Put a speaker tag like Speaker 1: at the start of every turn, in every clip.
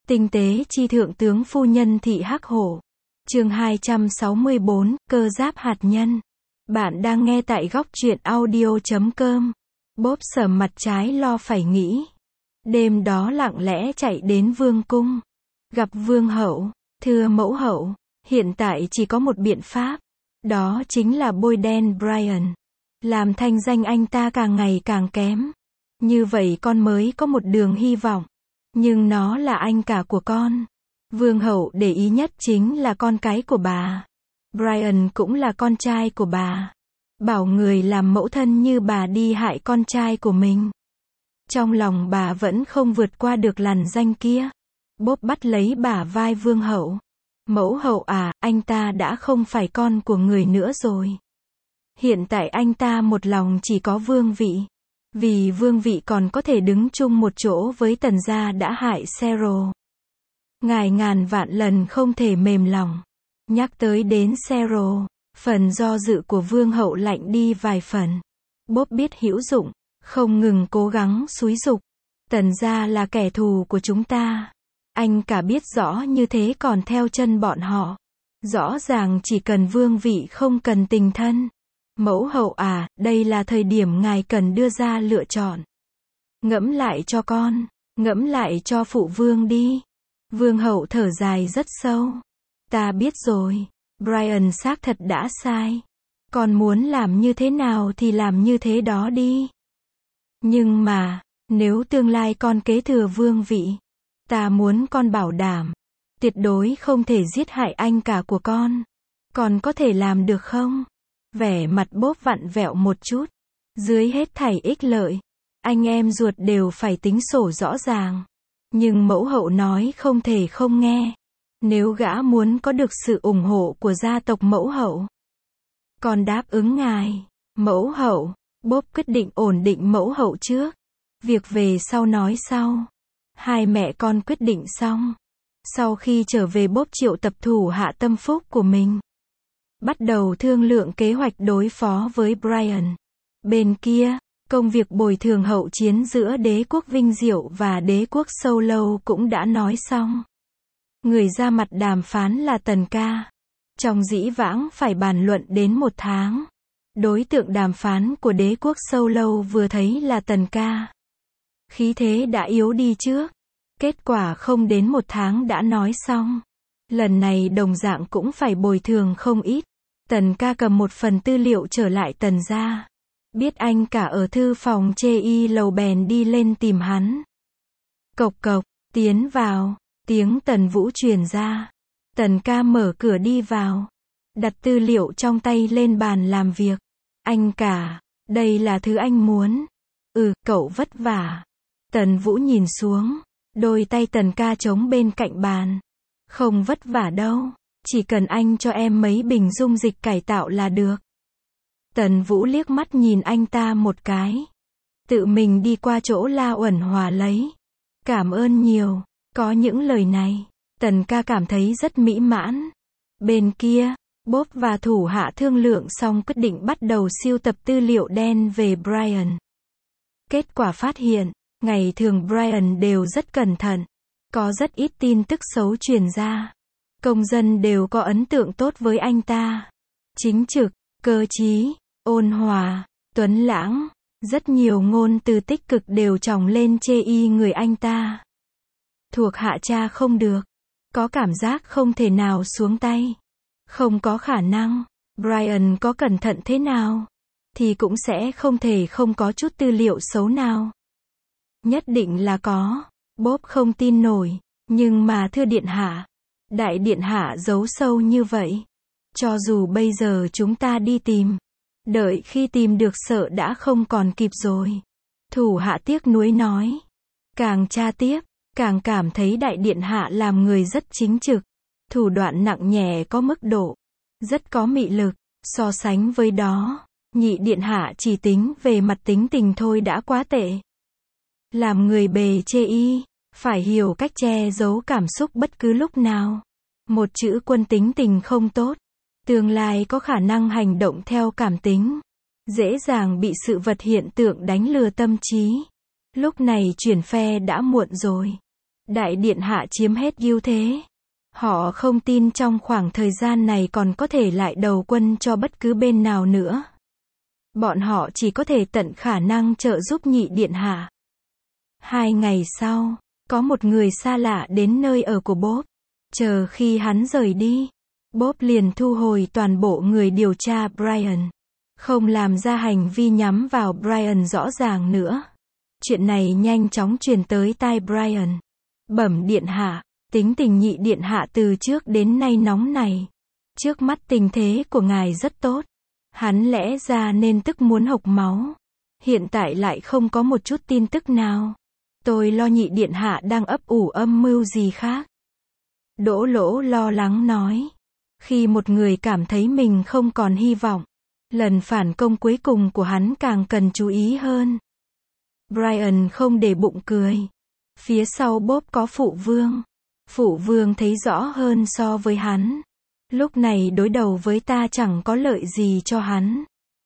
Speaker 1: Tinh tế chi thượng tướng phu nhân thị Hắc Hổ. Chương 264, cơ giáp hạt nhân. Bạn đang nghe tại góc truyện audio.com. Bốp sờ mặt trái lo phải nghĩ. Đêm đó lặng lẽ chạy đến vương cung. Gặp vương hậu, thưa mẫu hậu, hiện tại chỉ có một biện pháp. Đó chính là bôi đen Brian. Làm thanh danh anh ta càng ngày càng kém. Như vậy con mới có một đường hy vọng. Nhưng nó là anh cả của con. Vương hậu để ý nhất chính là con cái của bà. Brian cũng là con trai của bà. Bảo người làm mẫu thân như bà đi hại con trai của mình. Trong lòng bà vẫn không vượt qua được lằn ranh kia. Bốp bắt lấy bả vai vương hậu. Mẫu hậu à, anh ta đã không phải con của người nữa rồi. Hiện tại anh ta một lòng chỉ có vương vị. Vì vương vị còn có thể đứng chung một chỗ với tần gia đã hại Cheryl. Ngài ngàn vạn lần không thể mềm lòng. Nhắc tới đến Cheryl, phần do dự của vương hậu lạnh đi vài phần. Bốp biết hữu dụng, không ngừng cố gắng xúi giục. Tần gia là kẻ thù của chúng ta. Anh cả biết rõ như thế còn theo chân bọn họ. Rõ ràng chỉ cần vương vị không cần tình thân. Mẫu hậu à, đây là thời điểm ngài cần đưa ra lựa chọn. Ngẫm lại cho con, ngẫm lại cho phụ vương đi. Vương hậu thở dài rất sâu. Ta biết rồi, Brian xác thật đã sai. Con muốn làm như thế nào thì làm như thế đó đi. Nhưng mà, nếu tương lai con kế thừa vương vị, ta muốn con bảo đảm, tuyệt đối không thể giết hại anh cả của con. Con có thể làm được không? Vẻ mặt bốp vặn vẹo một chút. Dưới hết thảy ích lợi, anh em ruột đều phải tính sổ rõ ràng. Nhưng mẫu hậu nói không thể không nghe. Nếu gã muốn có được sự ủng hộ của gia tộc mẫu hậu, con đáp ứng ngài. Mẫu hậu, bốp quyết định ổn định mẫu hậu trước. Việc về sau nói sau. Hai mẹ con quyết định xong. Sau khi trở về bốp triệu tập thủ hạ tâm phúc của mình. Bắt đầu thương lượng kế hoạch đối phó với Brian. Bên kia, công việc bồi thường hậu chiến giữa đế quốc Vinh Diệu và đế quốc Sâu Lâu cũng đã nói xong. Người ra mặt đàm phán là Tần Ca. Trong dĩ vãng phải bàn luận đến 1 tháng. Đối tượng đàm phán của đế quốc Sâu Lâu vừa thấy là Tần Ca. Khí thế đã yếu đi trước. Kết quả không đến 1 tháng đã nói xong. Lần này đồng dạng cũng phải bồi thường không ít. Tần Ca cầm một phần tư liệu trở lại Tần gia. Biết anh cả ở thư phòng chê y lầu bèn đi lên tìm hắn. Cộc cộc, tiến vào, tiếng Tần Vũ truyền ra. Tần Ca mở cửa đi vào. Đặt tư liệu trong tay lên bàn làm việc. Anh cả, đây là thứ anh muốn. Cậu vất vả. Tần Vũ nhìn xuống. Đôi tay Tần Ca chống bên cạnh bàn. Không vất vả đâu. Chỉ cần anh cho em mấy bình dung dịch cải tạo là được. Tần Vũ liếc mắt nhìn anh ta một cái. Tự mình đi qua chỗ La Uẩn Hòa lấy. Cảm ơn nhiều. Có những lời này, Tần Ca cảm thấy rất mỹ mãn. Bên kia, bốp và thủ hạ thương lượng xong quyết định bắt đầu sưu tập tư liệu đen về Brian. Kết quả phát hiện, ngày thường Brian đều rất cẩn thận. Có rất ít tin tức xấu truyền ra. Công dân đều có ấn tượng tốt với anh ta. Chính trực, cơ trí, ôn hòa, tuấn lãng. Rất nhiều ngôn từ tích cực đều chồng lên chê y người anh ta. Thuộc hạ cha không được. Có cảm giác không thể nào xuống tay. Không có khả năng. Brian có cẩn thận thế nào, thì cũng sẽ không thể không có chút tư liệu xấu nào. Nhất định là có. Bốp không tin nổi. Nhưng mà thưa điện hạ, đại điện hạ giấu sâu như vậy. Cho dù bây giờ chúng ta đi tìm, đợi khi tìm được sợ đã không còn kịp rồi. Thủ hạ tiếc nuối nói. Càng tra tiếp, càng cảm thấy đại điện hạ làm người rất chính trực. Thủ đoạn nặng nhẹ có mức độ. Rất có mị lực. So sánh với đó, nhị điện hạ chỉ tính về mặt tính tình thôi đã quá tệ. Làm người bề chê y, phải hiểu cách che giấu cảm xúc bất cứ lúc nào. Một chữ quân tính tình không tốt. Tương lai có khả năng hành động theo cảm tính. Dễ dàng bị sự vật hiện tượng đánh lừa tâm trí. Lúc này chuyển phe đã muộn rồi. Đại điện hạ chiếm hết ưu thế. Họ không tin trong khoảng thời gian này còn có thể lại đầu quân cho bất cứ bên nào nữa. Bọn họ chỉ có thể tận khả năng trợ giúp nhị điện hạ. 2 ngày sau, có một người xa lạ đến nơi ở của Bob. Chờ khi hắn rời đi, Bob liền thu hồi toàn bộ người điều tra Brian. Không làm ra hành vi nhắm vào Brian rõ ràng nữa. Chuyện này nhanh chóng truyền tới tai Brian. Bẩm điện hạ, tính tình nhị điện hạ từ trước đến nay nóng này. Trước mắt tình thế của ngài rất tốt. Hắn lẽ ra nên tức muốn hộc máu. Hiện tại lại không có một chút tin tức nào. Tôi lo nhị điện hạ đang ấp ủ âm mưu gì khác. Đỗ Lỗ lo lắng nói. Khi một người cảm thấy mình không còn hy vọng, lần phản công cuối cùng của hắn càng cần chú ý hơn. Brian không để bụng cười. Phía sau Bob có phụ vương. Phụ vương thấy rõ hơn so với hắn. Lúc này đối đầu với ta chẳng có lợi gì cho hắn.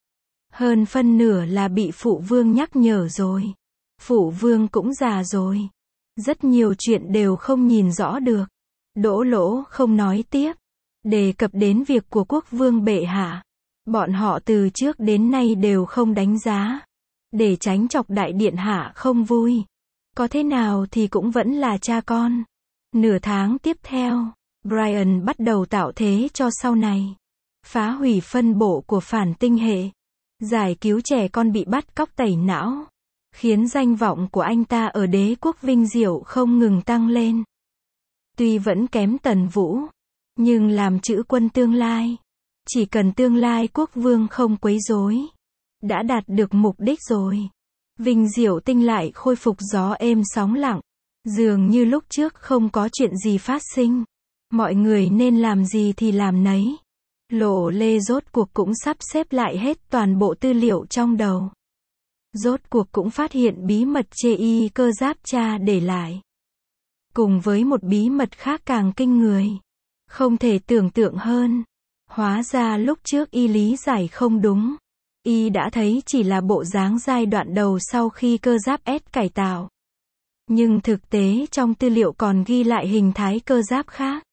Speaker 1: Hơn phân nửa là bị phụ vương nhắc nhở rồi. Phụ vương cũng già rồi. Rất nhiều chuyện đều không nhìn rõ được. Đỗ Lỗ không nói tiếp. Đề cập đến việc của quốc vương bệ hạ. Bọn họ từ trước đến nay đều không đánh giá. Để tránh chọc đại điện hạ không vui. Có thế nào thì cũng vẫn là cha con. Nửa tháng tiếp theo, Brian bắt đầu tạo thế cho sau này. Phá hủy phân bộ của phản tinh hệ. Giải cứu trẻ con bị bắt cóc tẩy não. Khiến danh vọng của anh ta ở đế quốc vinh diệu không ngừng tăng lên. Tuy vẫn kém Tần Vũ, nhưng làm chữ quân tương lai. Chỉ cần tương lai quốc vương không quấy rối. Đã đạt được mục đích rồi. Vinh diệu tinh lại khôi phục gió êm sóng lặng. Dường như lúc trước không có chuyện gì phát sinh. Mọi người nên làm gì thì làm nấy. Lộ Lê rốt cuộc cũng sắp xếp lại hết toàn bộ tư liệu trong đầu. Rốt cuộc cũng phát hiện bí mật chê y cơ giáp cha để lại. Cùng với một bí mật khác càng kinh người. Không thể tưởng tượng hơn. Hóa ra lúc trước y lý giải không đúng. Y đã thấy chỉ là bộ dáng giai đoạn đầu sau khi cơ giáp S cải tạo. Nhưng thực tế trong tư liệu còn ghi lại hình thái cơ giáp khác.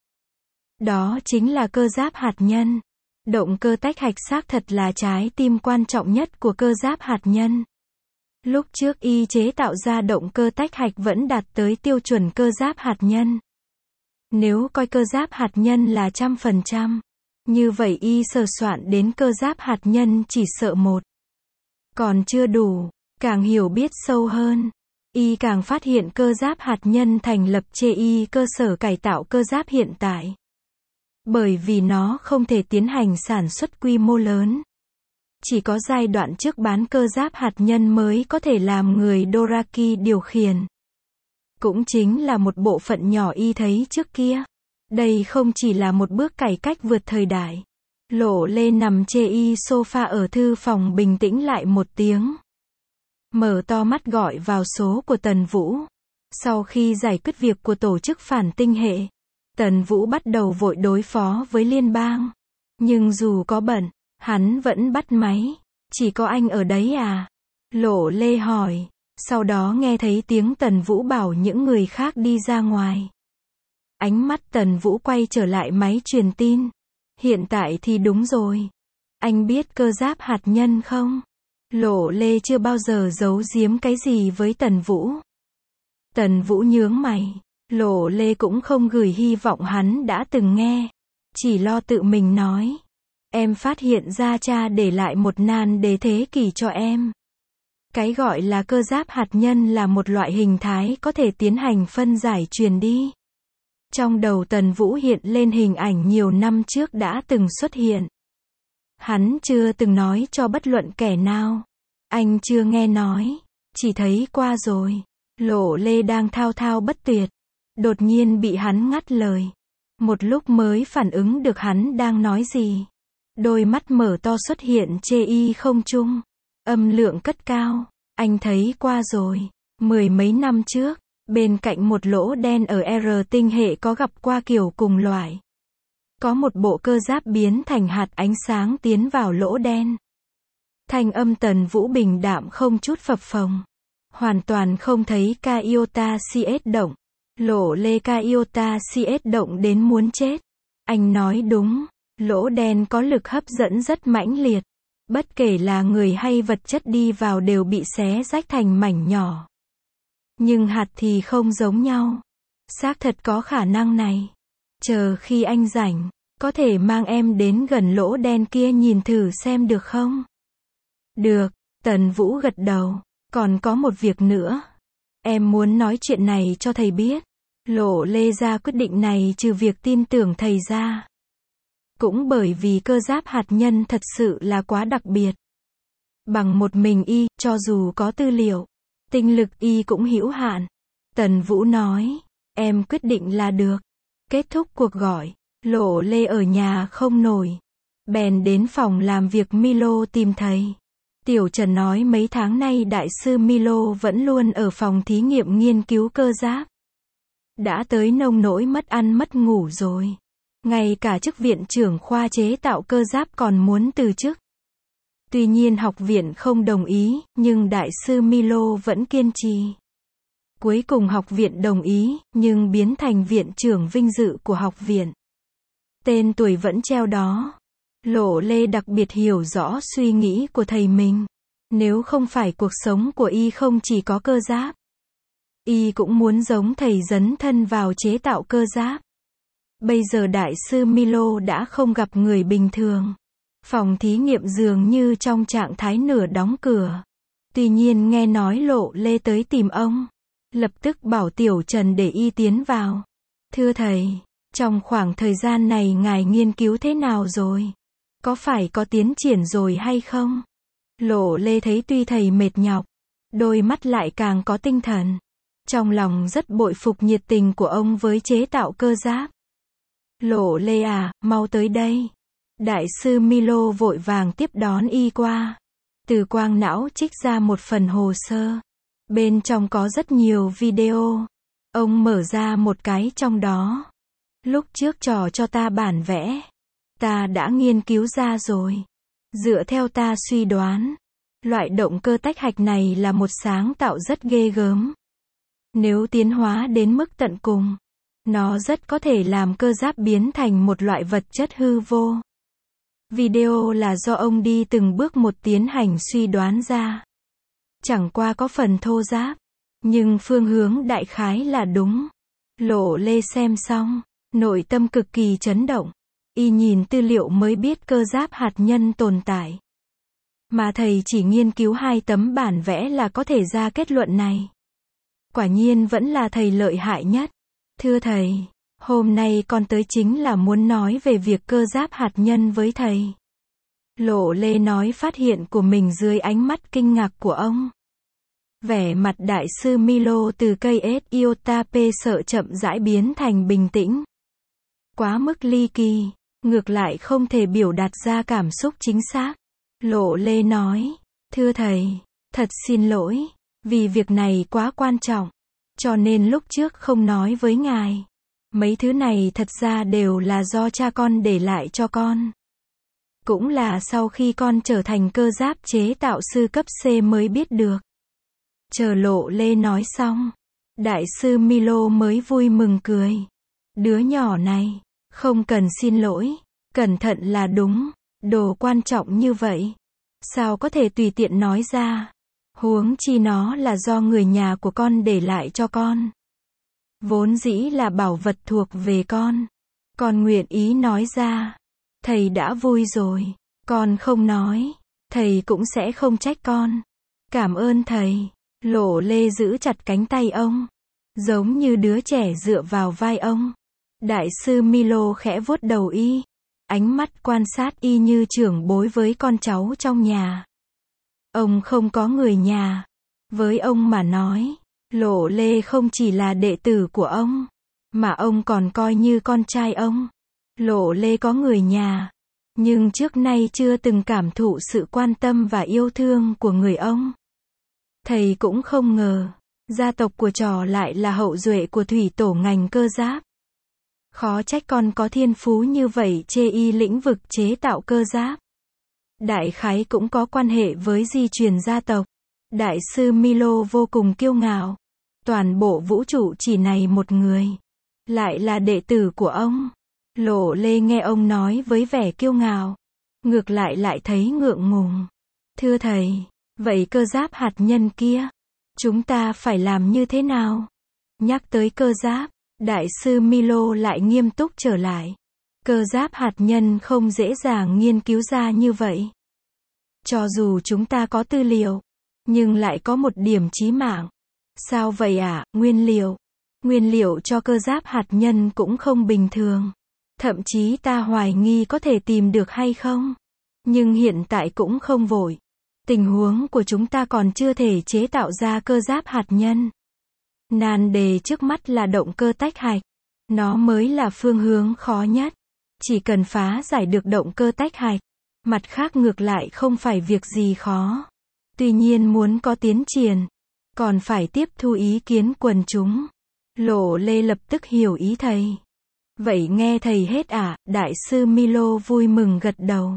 Speaker 1: Đó chính là cơ giáp hạt nhân. Động cơ tách hạch xác thật là trái tim quan trọng nhất của cơ giáp hạt nhân. Lúc trước y chế tạo ra động cơ tách hạch vẫn đạt tới tiêu chuẩn cơ giáp hạt nhân. Nếu coi cơ giáp hạt nhân là 100%, như vậy y sờ soạn đến cơ giáp hạt nhân chỉ sợ một. Còn chưa đủ, càng hiểu biết sâu hơn. Y càng phát hiện cơ giáp hạt nhân thành lập chê y cơ sở cải tạo cơ giáp hiện tại. Bởi vì nó không thể tiến hành sản xuất quy mô lớn. Chỉ có giai đoạn trước bán cơ giáp hạt nhân mới có thể làm người Doraki điều khiển. Cũng chính là một bộ phận nhỏ y thấy trước kia. Đây không chỉ là một bước cải cách vượt thời đại. Lộ Lê nằm chê y sofa ở thư phòng bình tĩnh lại một tiếng. Mở to mắt gọi vào số của Tần Vũ. Sau khi giải quyết việc của tổ chức phản tinh hệ, Tần Vũ bắt đầu vội đối phó với liên bang. Nhưng dù có bận, hắn vẫn bắt máy. Chỉ có anh ở đấy à? Lộ Lê hỏi. Sau đó nghe thấy tiếng Tần Vũ bảo những người khác đi ra ngoài. Ánh mắt Tần Vũ quay trở lại máy truyền tin. Hiện tại thì đúng rồi. Anh biết cơ giáp hạt nhân không? Lộ Lê chưa bao giờ giấu giếm cái gì với Tần Vũ. Tần Vũ nhướng mày. Lộ Lê cũng không gửi hy vọng hắn đã từng nghe. Chỉ lo tự mình nói. Em phát hiện ra cha để lại một nan đề thế kỷ cho em. Cái gọi là cơ giáp hạt nhân là một loại hình thái có thể tiến hành phân giải truyền đi. Trong đầu Tần Vũ hiện lên hình ảnh nhiều năm trước đã từng xuất hiện. Hắn chưa từng nói cho bất luận kẻ nào. Anh chưa nghe nói. Chỉ thấy qua rồi. Lộ Lê đang thao thao bất tuyệt. Đột nhiên bị hắn ngắt lời. Một lúc mới phản ứng được hắn đang nói gì. Đôi mắt mở to xuất hiện chê y không trung. Âm lượng cất cao. Anh thấy qua rồi. 10 mấy năm trước, bên cạnh một lỗ đen ở R tinh hệ có gặp qua kiểu cùng loại. Có một bộ cơ giáp biến thành hạt ánh sáng tiến vào lỗ đen. Thanh âm Tần Vũ bình đạm không chút phập phồng. Hoàn toàn không thấy ca iota CS động. Lộ Lê Kaiota CS động đến muốn chết. Anh nói đúng, lỗ đen có lực hấp dẫn rất mãnh liệt. Bất kể là người hay vật chất đi vào đều bị xé rách thành mảnh nhỏ. Nhưng hạt thì không giống nhau. Xác thật có khả năng này. Chờ khi anh rảnh, có thể mang em đến gần lỗ đen kia nhìn thử xem được không? Được, Tần Vũ gật đầu. Còn có một việc nữa. Em muốn nói chuyện này cho thầy biết. Lộ Lê ra quyết định này trừ việc tin tưởng thầy ra. Cũng bởi vì cơ giáp hạt nhân thật sự là quá đặc biệt. Bằng một mình y, cho dù có tư liệu, tinh lực y cũng hữu hạn. Tần Vũ nói, em quyết định là được. Kết thúc cuộc gọi, Lộ Lê ở nhà không nổi. Bèn đến phòng làm việc Milo tìm thầy. Tiểu Trần nói mấy tháng nay đại sư Milo vẫn luôn ở phòng thí nghiệm nghiên cứu cơ giáp. Đã tới nông nỗi mất ăn mất ngủ rồi. Ngay cả chức viện trưởng khoa chế tạo cơ giáp còn muốn từ chức. Tuy nhiên học viện không đồng ý, nhưng đại sư Milo vẫn kiên trì. Cuối cùng học viện đồng ý, nhưng biến thành viện trưởng vinh dự của học viện. Tên tuổi vẫn treo đó. Lộ Lê đặc biệt hiểu rõ suy nghĩ của thầy mình. Nếu không phải cuộc sống của y không chỉ có cơ giáp, y cũng muốn giống thầy dấn thân vào chế tạo cơ giáp. Bây giờ đại sư Milo đã không gặp người bình thường. Phòng thí nghiệm dường như trong trạng thái nửa đóng cửa. Tuy nhiên nghe nói Lộ Lê tới tìm ông. Lập tức bảo Tiểu Trần để y tiến vào. Thưa thầy, trong khoảng thời gian này ngài nghiên cứu thế nào rồi? Có phải có tiến triển rồi hay không? Lộ Lê thấy tuy thầy mệt nhọc, đôi mắt lại càng có tinh thần. Trong lòng rất bội phục nhiệt tình của ông với chế tạo cơ giáp. Lộ Lê à, mau tới đây. Đại sư Milo vội vàng tiếp đón y qua. Từ quang não trích ra một phần hồ sơ. Bên trong có rất nhiều video. Ông mở ra một cái trong đó. Lúc trước trò cho ta bản vẽ. Ta đã nghiên cứu ra rồi. Dựa theo ta suy đoán, loại động cơ tách hạch này là một sáng tạo rất ghê gớm. Nếu tiến hóa đến mức tận cùng, nó rất có thể làm cơ giáp biến thành một loại vật chất hư vô. Video là do ông đi từng bước một tiến hành suy đoán ra. Chẳng qua có phần thô ráp, nhưng phương hướng đại khái là đúng. Lộ Lê xem xong, nội tâm cực kỳ chấn động. Y nhìn tư liệu mới biết cơ giáp hạt nhân tồn tại. Mà thầy chỉ nghiên cứu 2 tấm bản vẽ là có thể ra kết luận này. Quả nhiên vẫn là thầy lợi hại nhất. Thưa thầy, hôm nay con tới chính là muốn nói về việc cơ giáp hạt nhân với thầy. Lộ Lê nói phát hiện của mình dưới ánh mắt kinh ngạc của ông. Vẻ mặt đại sư Milo từ cây iota P sợ chậm rãi biến thành bình tĩnh. Quá mức ly kỳ, ngược lại không thể biểu đạt ra cảm xúc chính xác. Lộ Lê nói, thưa thầy, thật xin lỗi, vì việc này quá quan trọng, cho nên lúc trước không nói với ngài. Mấy thứ này thật ra đều là do cha con để lại cho con. Cũng là sau khi con trở thành cơ giáp chế tạo sư cấp C mới biết được. Chờ Lộ Lê nói xong, đại sư Milo mới vui mừng cười. Đứa nhỏ này, không cần xin lỗi, cẩn thận là đúng, đồ quan trọng như vậy. Sao có thể tùy tiện nói ra? Huống chi nó là do người nhà của con để lại cho con. Vốn dĩ là bảo vật thuộc về con. Con nguyện ý nói ra. Thầy đã vui rồi. Con không nói, thầy cũng sẽ không trách con. Cảm ơn thầy. Lộ Lê giữ chặt cánh tay ông, giống như đứa trẻ dựa vào vai ông. Đại sư Milo khẽ vuốt đầu y, ánh mắt quan sát y như trưởng bối với con cháu trong nhà. Ông không có người nhà. Với ông mà nói, Lộ Lê không chỉ là đệ tử của ông, mà ông còn coi như con trai ông. Lộ Lê có người nhà, nhưng trước nay chưa từng cảm thụ sự quan tâm và yêu thương của người ông. Thầy cũng không ngờ, gia tộc của trò lại là hậu duệ của thủy tổ ngành cơ giáp. Khó trách con có thiên phú như vậy chê y lĩnh vực chế tạo cơ giáp. Đại khái cũng có quan hệ với di truyền gia tộc. Đại sư Milo vô cùng kiêu ngạo. Toàn bộ vũ trụ chỉ này một người. Lại là đệ tử của ông. Lộ Lê nghe ông nói với vẻ kiêu ngạo. Ngược lại thấy ngượng ngùng. Thưa thầy, vậy cơ giáp hạt nhân kia, chúng ta phải làm như thế nào? Nhắc tới cơ giáp, Đại sư Milo lại nghiêm túc trở lại. Cơ giáp hạt nhân không dễ dàng nghiên cứu ra như vậy. Cho dù chúng ta có tư liệu, nhưng lại có một điểm chí mạng. Sao vậy ạ? Nguyên liệu. Nguyên liệu cho cơ giáp hạt nhân cũng không bình thường. Thậm chí ta hoài nghi có thể tìm được hay không. Nhưng hiện tại cũng không vội. Tình huống của chúng ta còn chưa thể chế tạo ra cơ giáp hạt nhân. Nan đề trước mắt là động cơ tách hạch. Nó mới là phương hướng khó nhất. Chỉ cần phá giải được động cơ tách hạch, mặt khác ngược lại không phải việc gì khó. Tuy nhiên muốn có tiến triển, còn phải tiếp thu ý kiến quần chúng. Lộ Lê lập tức hiểu ý thầy. Vậy nghe thầy hết ạ? Đại sư Milo vui mừng gật đầu.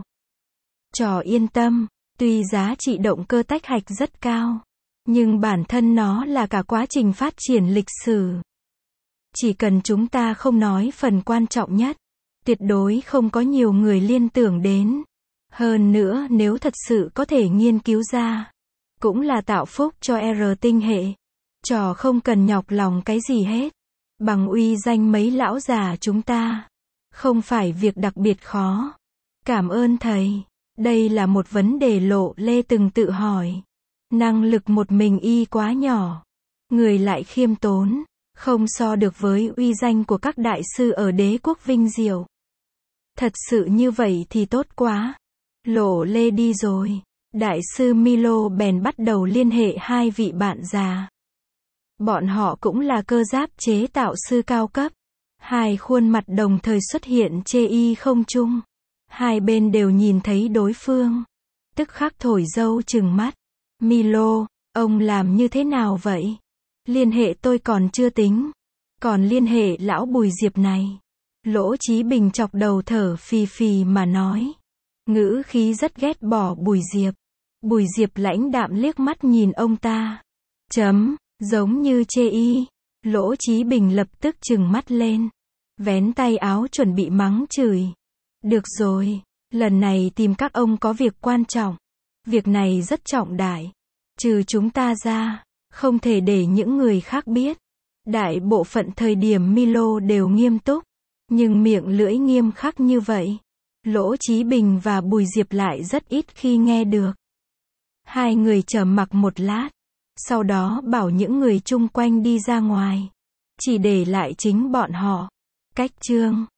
Speaker 1: Trò yên tâm, tuy giá trị động cơ tách hạch rất cao, nhưng bản thân nó là cả quá trình phát triển lịch sử. Chỉ cần chúng ta không nói phần quan trọng nhất, tuyệt đối không có nhiều người liên tưởng đến. Hơn nữa nếu thật sự có thể nghiên cứu ra, cũng là tạo phúc cho R tinh hệ. Trò không cần nhọc lòng cái gì hết. Bằng uy danh mấy lão già chúng ta. Không phải việc đặc biệt khó. Cảm ơn thầy. Đây là một vấn đề Lộ Lê từng tự hỏi. Năng lực một mình y quá nhỏ. Người lại khiêm tốn. Không so được với uy danh của các đại sư ở đế quốc vinh diệu. Thật sự như vậy thì tốt quá. Lộ Lê đi rồi. Đại sư Milo bèn bắt đầu liên hệ hai vị bạn già. Bọn họ cũng là cơ giáp chế tạo sư cao cấp. Hai khuôn mặt đồng thời xuất hiện chê y không chung. Hai bên đều nhìn thấy đối phương. Tức khắc thổi dâu trừng mắt. Milo, ông làm như thế nào vậy? Liên hệ tôi còn chưa tính. Còn liên hệ lão Bùi Diệp này. Lỗ Chí Bình chọc đầu thở phì phì mà nói. Ngữ khí rất ghét bỏ Bùi Diệp. Bùi Diệp lãnh đạm liếc mắt nhìn ông ta. Giống như chê y. Lỗ Chí Bình lập tức trừng mắt lên. Vén tay áo chuẩn bị mắng chửi. Được rồi, lần này tìm các ông có việc quan trọng. Việc này rất trọng đại. Trừ chúng ta ra, không thể để những người khác biết. Đại bộ phận thời điểm Milo đều nghiêm túc. Nhưng miệng lưỡi nghiêm khắc như vậy, Lỗ Chí Bình và Bùi Diệp lại rất ít khi nghe được. Hai người trầm mặc một lát. Sau đó bảo những người chung quanh đi ra ngoài. Chỉ để lại chính bọn họ. Cách chương